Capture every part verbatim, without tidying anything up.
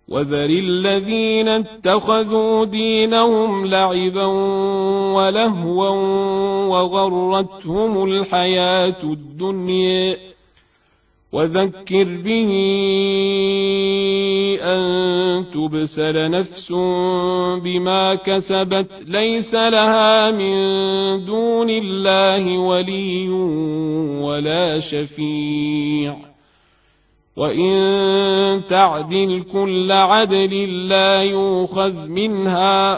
وذر الذين اتخذوا دينهم لعبا ولهوا وغرتهم الحياة الدنيا وذكر به أن تبسل نفس بما كسبت ليس لها من دون الله ولي ولا شفيع وإن تعدل كل عدل لا يؤخذ منها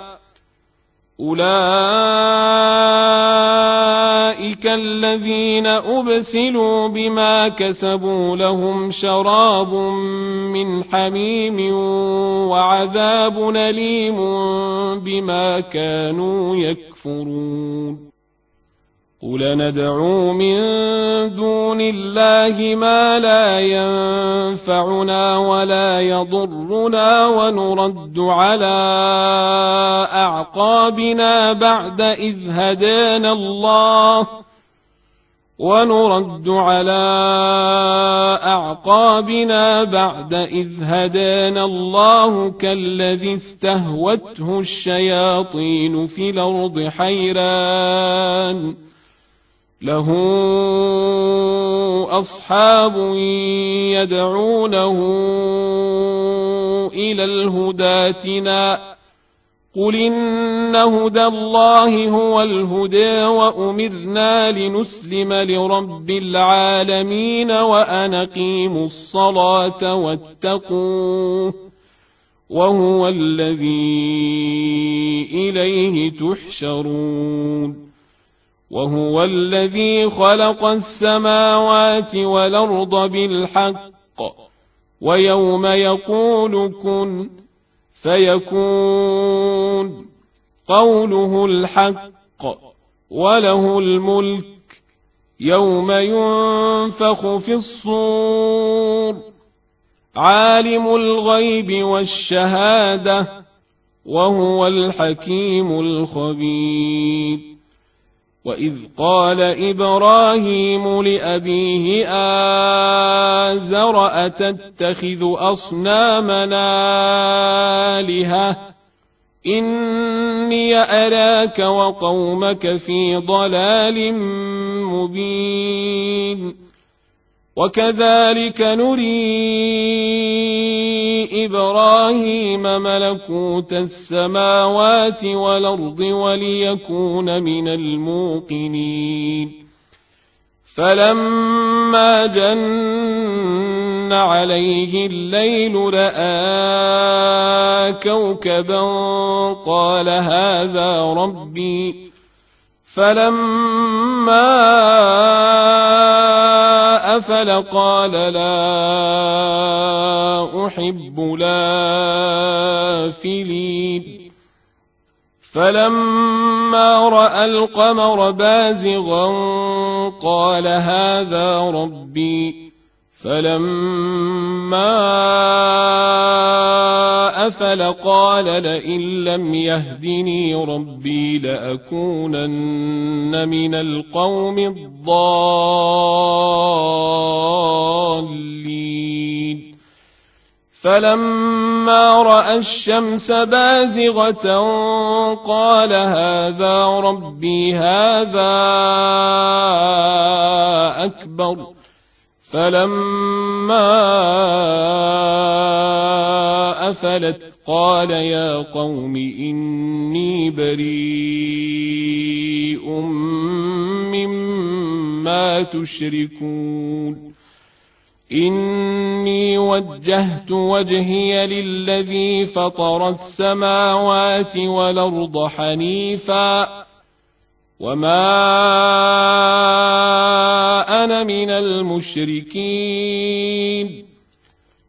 أولئك الذين أبسلوا بما كسبوا لهم شراب من حميم وعذاب أليم بما كانوا يكفرون قل ندعو من دون الله ما لا ينفعنا ولا يضرنا ونرد على أعقابنا بعد إذ هدانا الله ونرد على أعقابنا بعد إذ هدانا الله كالذي استهوته الشياطين في الأرض حيران له أصحاب يدعونه إلى الهدى ائتنا قل إن هدى الله هو الهدى وأمرنا لنسلم لرب العالمين وأن أقيموا الصلاة واتقوه وهو الذي إليه تحشرون وهو الذي خلق السماوات والأرض بالحق ويوم يقول كن فيكون قوله الحق وله الملك يوم ينفخ في الصور عالم الغيب والشهادة وهو الحكيم الخبير وإذ قال إبراهيم لأبيه آزر أتتخذ أصنامنا آلهة إني أراك وقومك في ضلال مبين وكذلك نري إبراهيم ملكوت السماوات والأرض وليكون من الموقنين فلما جن عليه الليل رأى كوكبا قال هذا ربي فلما أفل قال لا أحب الآفلين فلما رأى القمر بازغا قال هذا ربي فلما أفل قال لئن لم يهدني ربي لأكونن من القوم الضالين فلما رأى الشمس بازغة قال هذا ربي هذا أكبر فلما أفلت قال يا قوم إني بريء مما تشركون إني وجهت وجهي للذي فطر السماوات والأرض حنيفا وما أنا من المشركين